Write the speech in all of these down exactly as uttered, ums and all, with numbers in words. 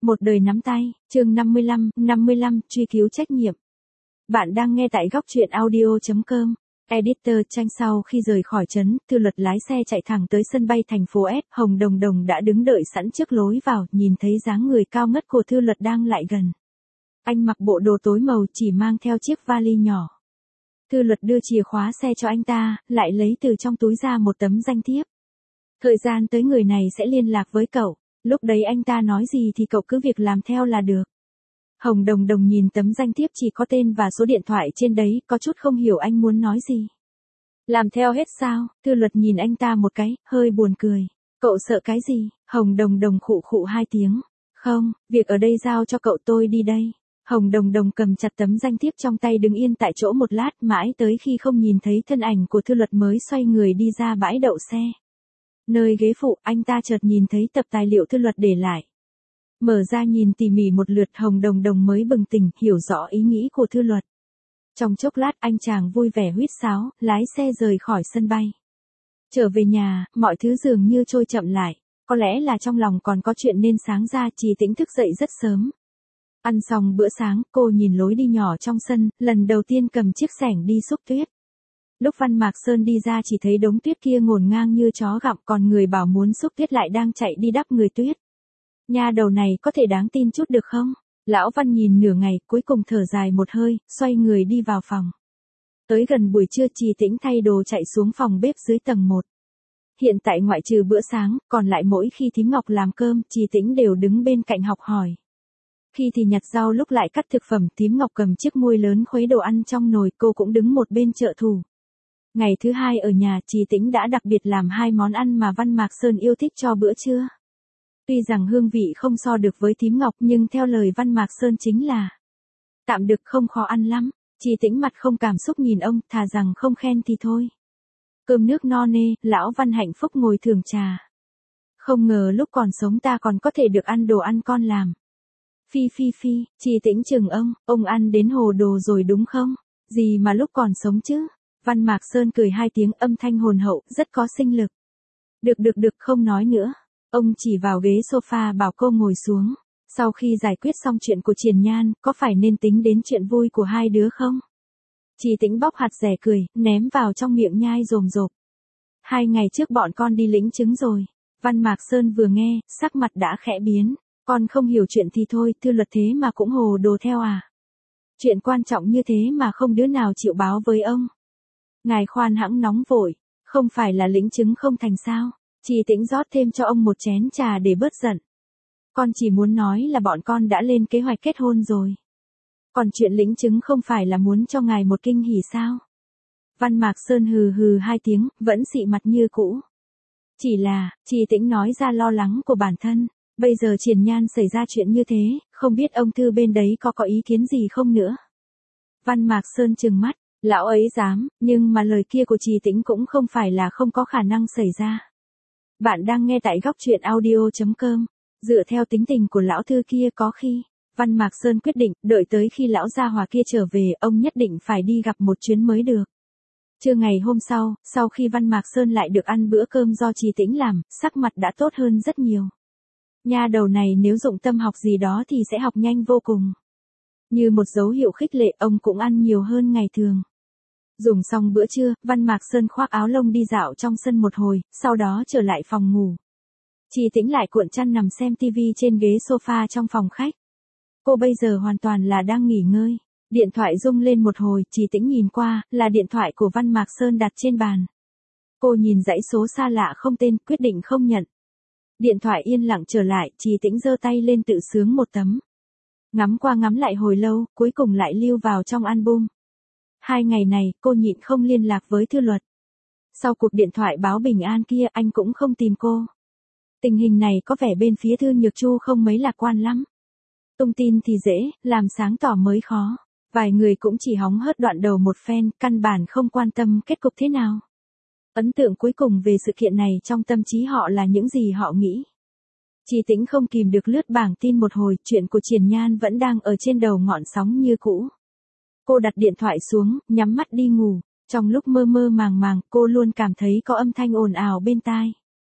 Một đời nắm tay, chương năm mươi lăm, năm mươi lăm, truy cứu trách nhiệm. Bạn đang nghe tại góc truyện audio chấm com. Editor tranh sau khi rời khỏi trấn, Thư Luật lái xe chạy thẳng tới sân bay thành phố S. Hồng Đồng Đồng đã đứng đợi sẵn trước lối vào, nhìn thấy dáng người cao ngất của Thư Luật đang lại gần. Anh mặc bộ đồ tối màu, chỉ mang theo chiếc vali nhỏ. Thư Luật đưa chìa khóa xe cho anh ta, lại lấy từ trong túi ra một tấm danh thiếp. Thời gian tới người này sẽ liên lạc với cậu. Lúc đấy anh ta nói gì thì cậu cứ việc làm theo là được. Hồng Đồng Đồng nhìn tấm danh thiếp chỉ có tên và số điện thoại trên đấy, có chút không hiểu anh muốn nói gì. Làm theo hết sao? Thư Luật nhìn anh ta một cái, hơi buồn cười. Cậu sợ cái gì? Hồng Đồng Đồng khụ khụ hai tiếng. Không, việc ở đây giao cho cậu, tôi đi đây. Hồng Đồng Đồng cầm chặt tấm danh thiếp trong tay, đứng yên tại chỗ một lát, mãi tới khi không nhìn thấy thân ảnh của Thư Luật mới xoay người đi ra bãi đậu xe. Nơi ghế phụ, anh ta chợt nhìn thấy tập tài liệu Thư Luật để lại. Mở ra nhìn tỉ mỉ một lượt, Hồng Đồng Đồng mới bừng tỉnh, hiểu rõ ý nghĩ của Thư Luật. Trong chốc lát anh chàng vui vẻ huýt sáo, lái xe rời khỏi sân bay. Trở về nhà, mọi thứ dường như trôi chậm lại. Có lẽ là trong lòng còn có chuyện nên sáng ra, Trì Tĩnh thức dậy rất sớm. Ăn xong bữa sáng, cô nhìn lối đi nhỏ trong sân, lần đầu tiên cầm chiếc xẻng đi xúc tuyết. Lúc Văn Mạc Sơn đi ra chỉ thấy đống tuyết kia ngổn ngang như chó gặm, còn người bảo muốn xúc tuyết lại đang chạy đi đắp người tuyết. Nha đầu này có thể đáng tin chút được không? Lão Văn nhìn nửa ngày, cuối cùng thở dài một hơi, xoay người đi vào phòng. Tới gần buổi trưa, Trì Tĩnh thay đồ chạy xuống phòng bếp dưới tầng một. Hiện tại ngoại trừ bữa sáng, còn lại mỗi khi thím Ngọc làm cơm, Trì Tĩnh đều đứng bên cạnh học hỏi. Khi thì nhặt rau, lúc lại cắt thực phẩm, thím Ngọc cầm chiếc muôi lớn khuấy đồ ăn trong nồi, cô cũng đứng một bên trợ thủ. Ngày thứ hai ở nhà, Trì Tĩnh đã đặc biệt làm hai món ăn mà Văn Mạc Sơn yêu thích cho bữa trưa. Tuy rằng hương vị không so được với thím Ngọc, nhưng theo lời Văn Mạc Sơn chính là tạm được, không khó ăn lắm. Trì Tĩnh mặt không cảm xúc nhìn ông, thà rằng không khen thì thôi. Cơm nước no nê, lão Văn hạnh phúc ngồi thưởng trà. Không ngờ lúc còn sống ta còn có thể được ăn đồ ăn con làm. Phi phi phi, Trì Tĩnh chừng ông, ông ăn đến hồ đồ rồi đúng không? Gì mà lúc còn sống chứ? Văn Mạc Sơn cười hai tiếng, âm thanh hồn hậu, rất có sinh lực. Được được được, không nói nữa. Ông chỉ vào ghế sofa bảo cô ngồi xuống. Sau khi giải quyết xong chuyện của Triền Nhan, có phải nên tính đến chuyện vui của hai đứa không? Trì Tĩnh bóc hạt dẻ cười, ném vào trong miệng nhai rồm rộp. Hai ngày trước bọn con đi lĩnh chứng rồi. Văn Mạc Sơn vừa nghe, sắc mặt đã khẽ biến. Con không hiểu chuyện thì thôi, Thư Luật thế mà cũng hồ đồ theo à? Chuyện quan trọng như thế mà không đứa nào chịu báo với ông. Ngài khoan hãng nóng vội, không phải là lĩnh chứng không thành sao? Trì Tĩnh rót thêm cho ông một chén trà để bớt giận. Con chỉ muốn nói là bọn con đã lên kế hoạch kết hôn rồi. Còn chuyện lĩnh chứng không phải là muốn cho ngài một kinh hỉ sao? Văn Mạc Sơn hừ hừ hai tiếng, vẫn xị mặt như cũ. Chỉ là, Trì Tĩnh nói ra lo lắng của bản thân. Bây giờ Triền Nhan xảy ra chuyện như thế, không biết ông Thư bên đấy có có ý kiến gì không nữa? Văn Mạc Sơn trừng mắt, lão ấy dám, nhưng mà lời kia của Trì Tĩnh cũng không phải là không có khả năng xảy ra. Bạn đang nghe tại góc truyện audio chấm com. Dựa theo tính tình của lão Thư kia, có khi Văn Mạc Sơn quyết định, đợi tới khi lão gia hòa kia trở về, ông nhất định phải đi gặp một chuyến mới được. Trưa ngày hôm sau, sau khi Văn Mạc Sơn lại được ăn bữa cơm do Trì Tĩnh làm, sắc mặt đã tốt hơn rất nhiều. Nha đầu này nếu dụng tâm học gì đó thì sẽ học nhanh vô cùng. Như một dấu hiệu khích lệ, ông cũng ăn nhiều hơn ngày thường. Dùng xong bữa trưa, Văn Mạc Sơn khoác áo lông đi dạo trong sân một hồi, sau đó trở lại phòng ngủ. Trì Tĩnh lại cuộn chăn nằm xem tivi trên ghế sofa trong phòng khách. Cô bây giờ hoàn toàn là đang nghỉ ngơi. Điện thoại rung lên một hồi, Trì Tĩnh nhìn qua, là điện thoại của Văn Mạc Sơn đặt trên bàn. Cô nhìn dãy số xa lạ không tên, quyết định không nhận. Điện thoại yên lặng trở lại, Trì Tĩnh giơ tay lên tự sướng một tấm. Ngắm qua ngắm lại hồi lâu, cuối cùng lại lưu vào trong album. Hai ngày này, cô nhịn không liên lạc với Thư Luật. Sau cuộc điện thoại báo bình an kia, anh cũng không tìm cô. Tình hình này có vẻ bên phía Thư Nhược Chu không mấy lạc quan lắm. Tung tin thì dễ, làm sáng tỏ mới khó. Vài người cũng chỉ hóng hớt đoạn đầu một phen, căn bản không quan tâm kết cục thế nào. Ấn tượng cuối cùng về sự kiện này trong tâm trí họ là những gì họ nghĩ. Trì Tĩnh không kìm được lướt bảng tin một hồi, chuyện của Triền Nhan vẫn đang ở trên đầu ngọn sóng như cũ. Cô đặt điện thoại xuống, nhắm mắt đi ngủ. Trong lúc mơ mơ màng màng, cô luôn cảm thấy có âm thanh ồn ào bên tai.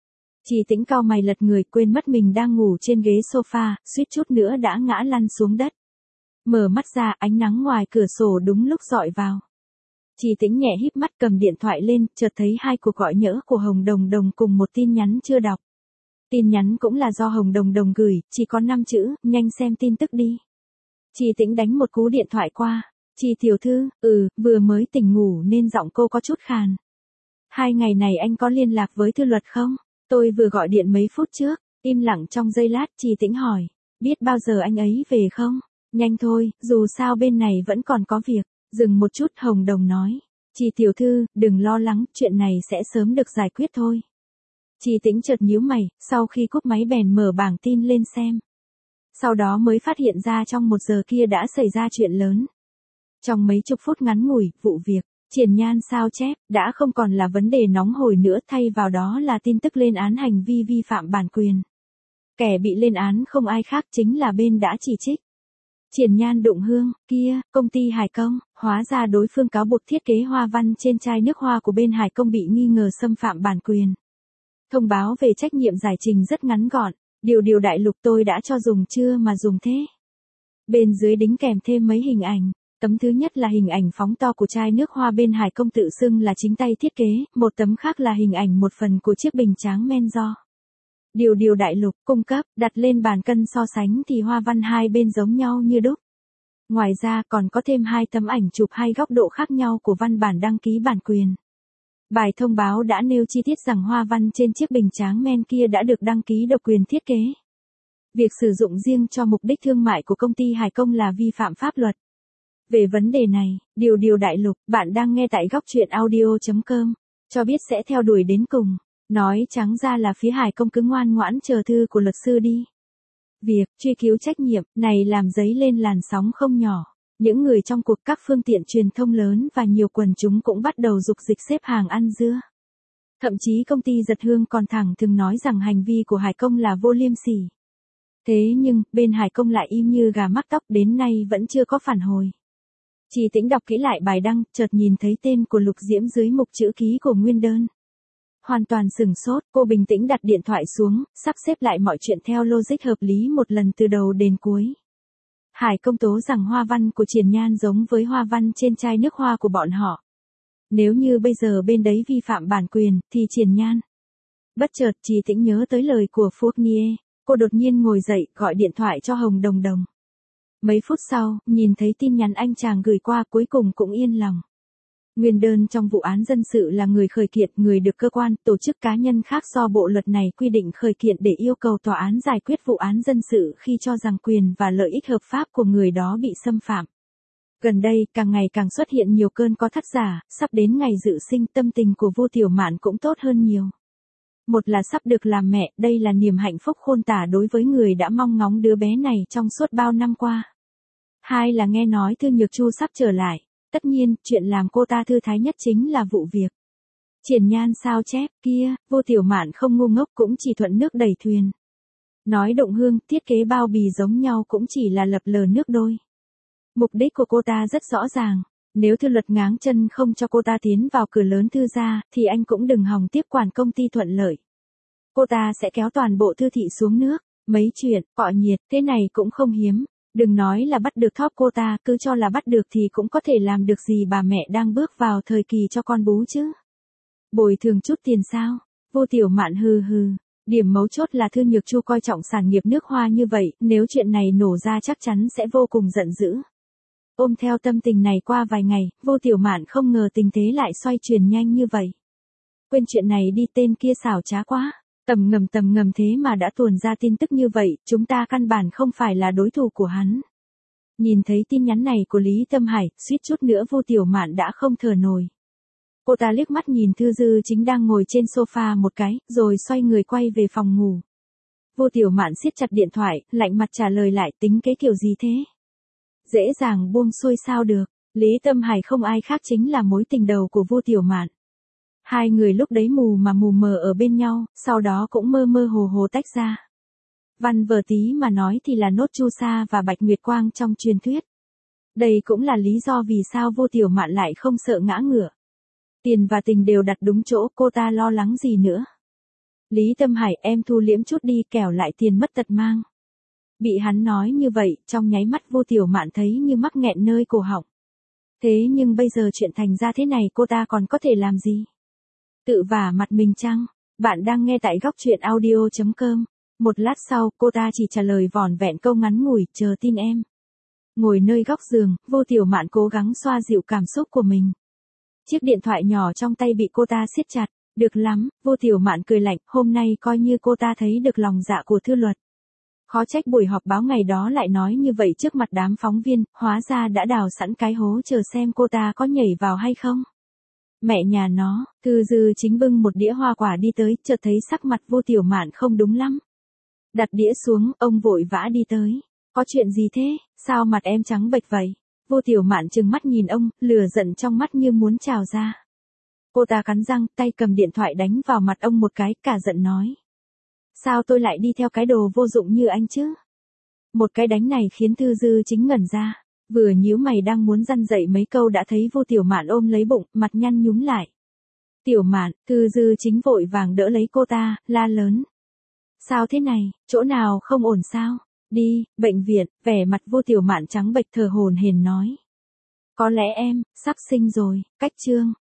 Trì Tĩnh cau mày lật người, quên mất mình đang ngủ trên ghế sofa, suýt chút nữa đã ngã lăn xuống đất. Mở mắt ra, ánh nắng ngoài cửa sổ đúng lúc rọi vào. Trì Tĩnh nhẹ híp mắt cầm điện thoại lên, chợt thấy hai cuộc gọi nhỡ của Hồng Đồng Đồng cùng một tin nhắn chưa đọc. Tin nhắn cũng là do Hồng Đồng Đồng gửi, chỉ có năm chữ, nhanh xem tin tức đi. Trì Tĩnh đánh một cú điện thoại qua. Trì tiểu thư, ừ, vừa mới tỉnh ngủ nên giọng cô có chút khàn. Hai ngày này anh có liên lạc với Thư Luật không? Tôi vừa gọi điện mấy phút trước. Im lặng trong giây lát, Trì Tĩnh hỏi. Biết bao giờ anh ấy về không? Nhanh thôi, dù sao bên này vẫn còn có việc. Dừng một chút, Hồng Đồng nói. Trì tiểu thư, đừng lo lắng, chuyện này sẽ sớm được giải quyết thôi. Trì Tĩnh chợt nhíu mày, sau khi cúp máy bèn mở bảng tin lên xem. Sau đó mới phát hiện ra trong một giờ kia đã xảy ra chuyện lớn. Trong mấy chục phút ngắn ngủi, vụ việc, Triển Nhan sao chép, đã không còn là vấn đề nóng hổi nữa, thay vào đó là tin tức lên án hành vi vi phạm bản quyền. Kẻ bị lên án không ai khác chính là bên đã chỉ trích. Triển Nhan Đụng Hương, kia, công ty Hải Công, hóa ra đối phương cáo buộc thiết kế hoa văn trên chai nước hoa của bên Hải Công bị nghi ngờ xâm phạm bản quyền. Thông báo về trách nhiệm giải trình rất ngắn gọn, điều điều đại lục tôi đã cho dùng chưa mà dùng thế. Bên dưới đính kèm thêm mấy hình ảnh. Tấm thứ nhất là hình ảnh phóng to của chai nước hoa bên Hải Công tự xưng là chính tay thiết kế, một tấm khác là hình ảnh một phần của chiếc bình tráng men do Điều điều đại lục cung cấp, đặt lên bàn cân so sánh thì hoa văn hai bên giống nhau như đúc. Ngoài ra còn có thêm hai tấm ảnh chụp hai góc độ khác nhau của văn bản đăng ký bản quyền. Bài thông báo đã nêu chi tiết rằng hoa văn trên chiếc bình tráng men kia đã được đăng ký độc quyền thiết kế. Việc sử dụng riêng cho mục đích thương mại của công ty Hải Công là vi phạm pháp luật. Về vấn đề này, Điều Điều Đại Lục, bạn đang nghe tại góc truyện audio chấm com, cho biết sẽ theo đuổi đến cùng. Nói trắng ra là phía Hải Công cứ ngoan ngoãn chờ thư của luật sư đi. Việc truy cứu trách nhiệm này làm dấy lên làn sóng không nhỏ. Những người trong cuộc, các phương tiện truyền thông lớn và nhiều quần chúng cũng bắt đầu dục dịch xếp hàng ăn dưa. Thậm chí công ty Giật Hương còn thẳng thừng nói rằng hành vi của Hải Công là vô liêm sỉ. Thế nhưng, bên Hải Công lại im như gà mắc tóc, đến nay vẫn chưa có phản hồi. Trì Tĩnh đọc kỹ lại bài đăng, chợt nhìn thấy tên của Lục Diễm dưới mục chữ ký của nguyên đơn. Hoàn toàn sửng sốt, cô bình tĩnh đặt điện thoại xuống, sắp xếp lại mọi chuyện theo logic hợp lý một lần từ đầu đến cuối. Hải Công tố rằng hoa văn của Triển Nhan giống với hoa văn trên chai nước hoa của bọn họ. Nếu như bây giờ bên đấy vi phạm bản quyền, thì Triển Nhan. Bất chợt Trì Tĩnh nhớ tới lời của Fournier, cô đột nhiên ngồi dậy, gọi điện thoại cho Hồng Đồng Đồng. Mấy phút sau, nhìn thấy tin nhắn anh chàng gửi qua, cuối cùng cũng yên lòng. Nguyên đơn trong vụ án dân sự là người khởi kiện, người được cơ quan, tổ chức cá nhân khác do bộ luật này quy định khởi kiện để yêu cầu tòa án giải quyết vụ án dân sự khi cho rằng quyền và lợi ích hợp pháp của người đó bị xâm phạm. Gần đây, càng ngày càng xuất hiện nhiều cơn có thắt giả, sắp đến ngày dự sinh, tâm tình của Vu Tiểu Mạn cũng tốt hơn nhiều. Một là sắp được làm mẹ, đây là niềm hạnh phúc khôn tả đối với người đã mong ngóng đứa bé này trong suốt bao năm qua. Hai là nghe nói Thư Nhược Chu sắp trở lại. Tất nhiên, chuyện làm cô ta thư thái nhất chính là vụ việc Triển Nhan sao chép kia, Vô Tiểu Mạn không ngu ngốc, cũng chỉ thuận nước đẩy thuyền. Nói Động Hương, thiết kế bao bì giống nhau cũng chỉ là lập lờ nước đôi. Mục đích của cô ta rất rõ ràng, nếu Thư Luật ngáng chân không cho cô ta tiến vào cửa lớn Thư gia, thì anh cũng đừng hòng tiếp quản công ty thuận lợi. Cô ta sẽ kéo toàn bộ Thư thị xuống nước, mấy chuyện, cọ nhiệt, thế này cũng không hiếm. Đừng nói là bắt được thóp cô ta, cứ cho là bắt được thì cũng có thể làm được gì, bà mẹ đang bước vào thời kỳ cho con bú chứ. Bồi thường chút tiền sao? Vô Tiểu Mạn hừ hừ. Điểm mấu chốt là Thư Nhược Chu coi trọng sản nghiệp nước hoa như vậy, nếu chuyện này nổ ra chắc chắn sẽ vô cùng giận dữ. Ôm theo tâm tình này qua vài ngày, Vô Tiểu Mạn không ngờ tình thế lại xoay chuyển nhanh như vậy. Quên chuyện này đi, tên kia xảo trá quá. Tầm ngầm tầm ngầm thế mà đã tuồn ra tin tức như vậy, chúng ta căn bản không phải là đối thủ của hắn. Nhìn thấy tin nhắn này của Lý Tâm Hải, suýt chút nữa Vô Tiểu Mạn đã không thở nổi. Cô ta liếc mắt nhìn Thư Dư chính đang ngồi trên sofa một cái, rồi xoay người quay về phòng ngủ. Vô Tiểu Mạn siết chặt điện thoại, lạnh mặt trả lời lại, tính cái kiểu gì thế? Dễ dàng buông xuôi sao được, Lý Tâm Hải không ai khác chính là mối tình đầu của Vô Tiểu Mạn. Hai người lúc đấy mù mà mù mờ ở bên nhau, sau đó cũng mơ mơ hồ hồ tách ra. Văn vở tí mà nói thì là nốt Chu Sa và Bạch Nguyệt Quang trong truyền thuyết. Đây cũng là lý do vì sao Vô Tiểu Mạn lại không sợ ngã ngửa. Tiền và tình đều đặt đúng chỗ, cô ta lo lắng gì nữa. Lý Tâm Hải, em thu liễm chút đi, kẻo lại tiền mất tật mang. Bị hắn nói như vậy, trong nháy mắt Vô Tiểu Mạn thấy như mắc nghẹn nơi cổ họng. Thế nhưng bây giờ chuyện thành ra thế này cô ta còn có thể làm gì? Tự vả mặt mình chăng? Bạn đang nghe tại góc truyện audio chấm com. Một lát sau, cô ta chỉ trả lời vỏn vẹn câu ngắn ngủi, chờ tin em. Ngồi nơi góc giường, Vô Tiểu Mạn cố gắng xoa dịu cảm xúc của mình. Chiếc điện thoại nhỏ trong tay bị cô ta siết chặt. Được lắm, Vô Tiểu Mạn cười lạnh, hôm nay coi như cô ta thấy được lòng dạ của Thư Luật. Khó trách buổi họp báo ngày đó lại nói như vậy trước mặt đám phóng viên, hóa ra đã đào sẵn cái hố chờ xem cô ta có nhảy vào hay không. Mẹ nhà nó, Thư Dư chính bưng một đĩa hoa quả đi tới, chợt thấy sắc mặt Vô Tiểu Mạn không đúng lắm. Đặt đĩa xuống, ông vội vã đi tới. Có chuyện gì thế, sao mặt em trắng bệch vậy? Vô Tiểu Mạn trừng mắt nhìn ông, lửa giận trong mắt như muốn trào ra. Cô ta cắn răng, tay cầm điện thoại đánh vào mặt ông một cái, cả giận nói. Sao tôi lại đi theo cái đồ vô dụng như anh chứ? Một cái đánh này khiến Thư Dư chính ngẩn ra, vừa nhíu mày đang muốn răn dậy mấy câu đã thấy Vô Tiểu Mạn ôm lấy bụng, mặt nhăn nhúm lại. Tiểu Mạn, Thư Dư chính vội vàng đỡ lấy cô ta, la lớn. Sao thế này, chỗ nào không ổn sao? Đi, bệnh viện, vẻ mặt Vô Tiểu Mạn trắng bệch thở hổn hển nói. Có lẽ em, sắp sinh rồi, cách chương.